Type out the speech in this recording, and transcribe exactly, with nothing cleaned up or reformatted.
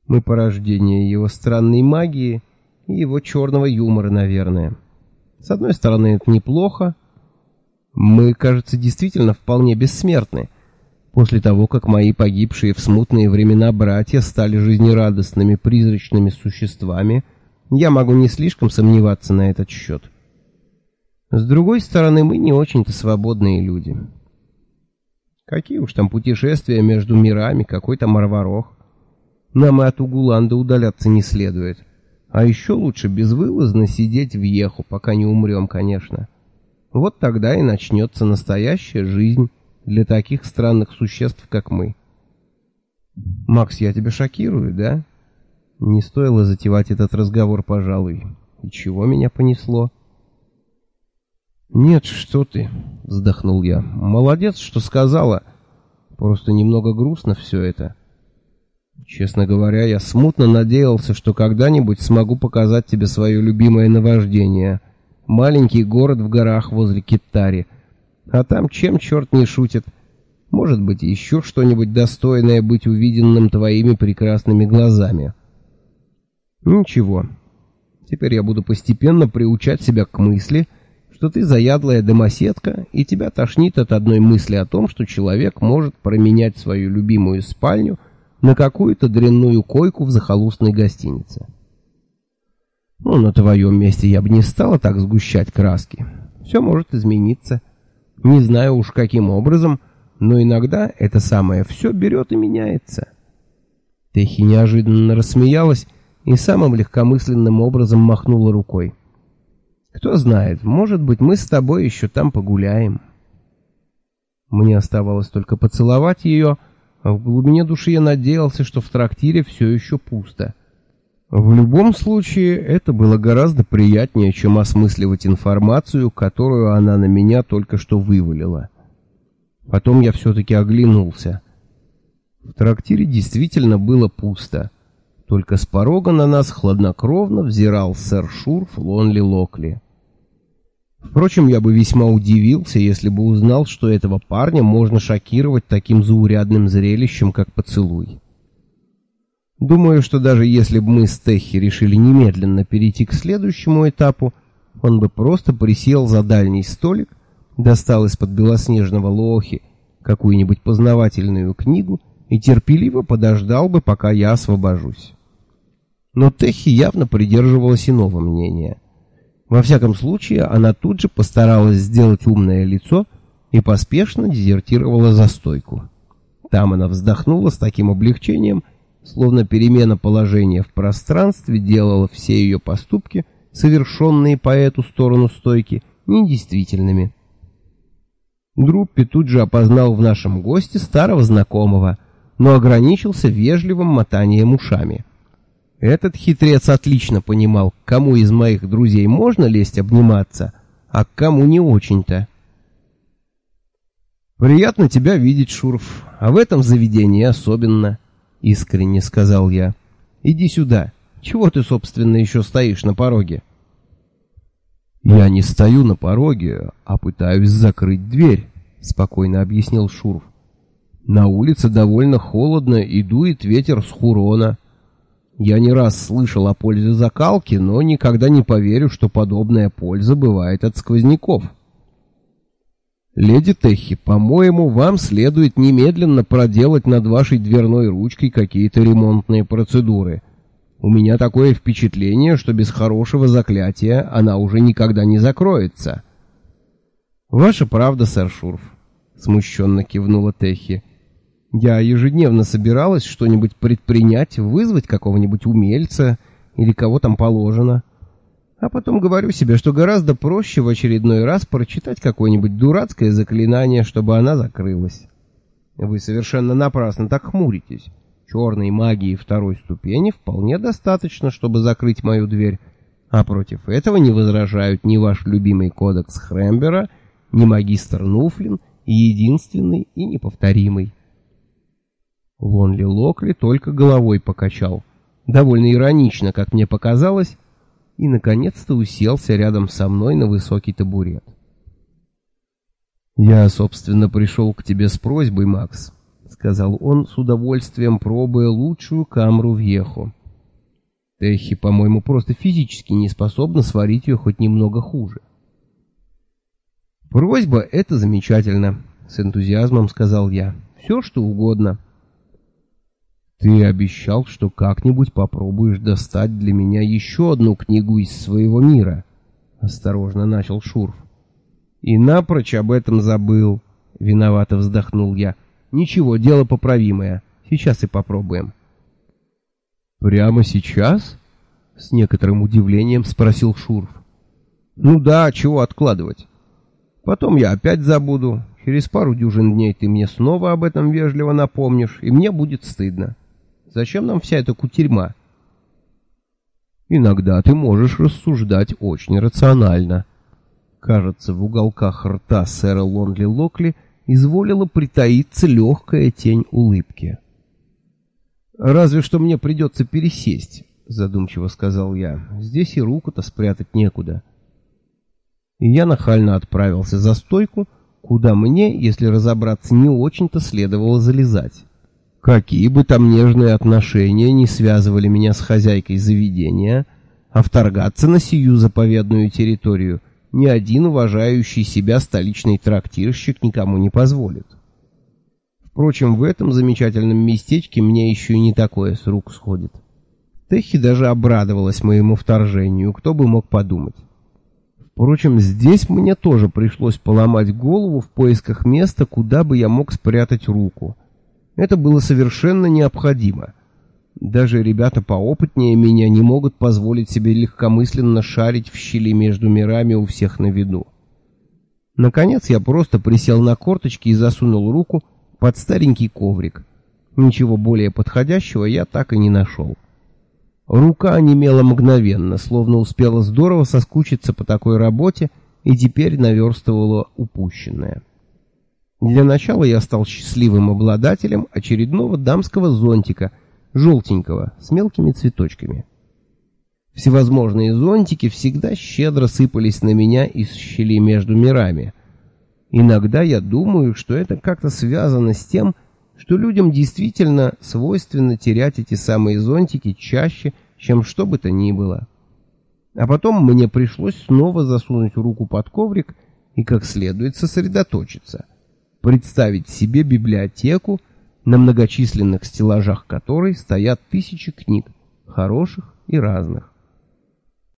Мы порождение его странной магии и его черного юмора, наверное. С одной стороны, это неплохо. Мы, кажется, действительно вполне бессмертны. После того, как мои погибшие в смутные времена братья стали жизнерадостными призрачными существами, я могу не слишком сомневаться на этот счет. С другой стороны, мы не очень-то свободные люди. Какие уж там путешествия между мирами, какой там Арварох. Нам и от Угуланда удаляться не следует. А еще лучше безвылазно сидеть в Еху, пока не умрем, конечно. Вот тогда и начнется настоящая жизнь для таких странных существ, как мы. Макс, я тебя шокирую, да? Не стоило затевать этот разговор, пожалуй. И чего меня понесло? Нет, что ты, вздохнул я. Молодец, что сказала. Просто немного грустно все это. Честно говоря, я смутно надеялся, что когда-нибудь смогу показать тебе свое любимое наваждение. Маленький город в горах возле Киттари. А там чем черт не шутит. Может быть, еще что-нибудь достойное быть увиденным твоими прекрасными глазами. Ничего. Теперь я буду постепенно приучать себя к мысли, что ты заядлая домоседка, и тебя тошнит от одной мысли о том, что человек может променять свою любимую спальню на какую-то дрянную койку в захолустной гостинице. Ну, на твоем месте я бы не стала так сгущать краски. Все может измениться. Не знаю уж каким образом, но иногда это самое все берет и меняется. Техи неожиданно рассмеялась и самым легкомысленным образом махнула рукой. Кто знает, может быть, мы с тобой еще там погуляем. Мне оставалось только поцеловать ее, а в глубине души я надеялся, что в трактире все еще пусто. В любом случае, это было гораздо приятнее, чем осмысливать информацию, которую она на меня только что вывалила. Потом я все-таки оглянулся. В трактире действительно было пусто. Только с порога на нас хладнокровно взирал сэр Шурф Лонли Локли. Впрочем, я бы весьма удивился, если бы узнал, что этого парня можно шокировать таким заурядным зрелищем, как поцелуй. Думаю, что даже если бы мы с Техи решили немедленно перейти к следующему этапу, он бы просто присел за дальний столик, достал из-под белоснежного лохи какую-нибудь познавательную книгу и терпеливо подождал бы, пока я освобожусь. Но Техи явно придерживалась иного мнения. Во всяком случае, она тут же постаралась сделать умное лицо и поспешно дезертировала за стойку. Там она вздохнула с таким облегчением, словно перемена положения в пространстве делала все ее поступки, совершенные по эту сторону стойки, недействительными. Друппи тут же опознал в нашем госте старого знакомого, но ограничился вежливым мотанием ушами. Этот хитрец отлично понимал, к кому из моих друзей можно лезть обниматься, а к кому не очень-то. «Приятно тебя видеть, Шурф, а в этом заведении особенно», — искренне сказал я. «Иди сюда. Чего ты, собственно, еще стоишь на пороге?» «Я не стою на пороге, а пытаюсь закрыть дверь», — спокойно объяснил Шурф. «На улице довольно холодно и дует ветер с Хурона. Я не раз слышал о пользе закалки, но никогда не поверю, что подобная польза бывает от сквозняков. Леди Техи, по-моему, вам следует немедленно проделать над вашей дверной ручкой какие-то ремонтные процедуры. У меня такое впечатление, что без хорошего заклятия она уже никогда не закроется». «Ваша правда, сэр Шурф», — смущенно кивнула Техи. «Я ежедневно собиралась что-нибудь предпринять, вызвать какого-нибудь умельца или кого там положено. А потом говорю себе, что гораздо проще в очередной раз прочитать какое-нибудь дурацкое заклинание, чтобы она закрылась. Вы совершенно напрасно так хмуритесь. Черной магии второй ступени вполне достаточно, чтобы закрыть мою дверь, а против этого не возражают ни ваш любимый кодекс Хрембера, ни магистр Нуфлин, и единственный и неповторимый». Лонли Локли только головой покачал, довольно иронично, как мне показалось, и наконец-то уселся рядом со мной на высокий табурет. «Я, собственно, пришел к тебе с просьбой, Макс», — сказал он, с удовольствием пробуя лучшую камру Вьехо. Техи, по-моему, просто физически не способна сварить ее хоть немного хуже. «Просьба — это замечательно», — с энтузиазмом сказал я. «Все, что угодно». «Ты обещал, что как-нибудь попробуешь достать для меня еще одну книгу из своего мира», — осторожно начал Шурф. «И напрочь об этом забыл», — виновато вздохнул я. «Ничего, дело поправимое. Сейчас и попробуем». «Прямо сейчас?» — с некоторым удивлением спросил Шурф. «Ну да, чего откладывать? Потом я опять забуду. Через пару дюжин дней ты мне снова об этом вежливо напомнишь, и мне будет стыдно. Зачем нам вся эта кутерьма?» «Иногда ты можешь рассуждать очень рационально». Кажется, в уголках рта сэра Лонли Локли изволила притаиться легкая тень улыбки. «Разве что мне придется пересесть», — задумчиво сказал я. «Здесь и руку-то спрятать некуда». И я нахально отправился за стойку, куда мне, если разобраться, не очень-то следовало залезать. Какие бы там нежные отношения не связывали меня с хозяйкой заведения, а вторгаться на сию заповедную территорию ни один уважающий себя столичный трактирщик никому не позволит. Впрочем, в этом замечательном местечке мне еще и не такое с рук сходит. Техи даже обрадовалась моему вторжению, кто бы мог подумать. Впрочем, здесь мне тоже пришлось поломать голову в поисках места, куда бы я мог спрятать руку. Это было совершенно необходимо. Даже ребята поопытнее меня не могут позволить себе легкомысленно шарить в щели между мирами у всех на виду. Наконец я просто присел на корточки и засунул руку под старенький коврик. Ничего более подходящего я так и не нашел. Рука онемела мгновенно, словно успела здорово соскучиться по такой работе и теперь наверстывала упущенное. Для начала я стал счастливым обладателем очередного дамского зонтика, желтенького, с мелкими цветочками. Всевозможные зонтики всегда щедро сыпались на меня из щелей между мирами. Иногда я думаю, что это как-то связано с тем, что людям действительно свойственно терять эти самые зонтики чаще, чем что бы то ни было. А потом мне пришлось снова засунуть руку под коврик и как следует сосредоточиться, представить себе библиотеку, на многочисленных стеллажах которой стоят тысячи книг, хороших и разных.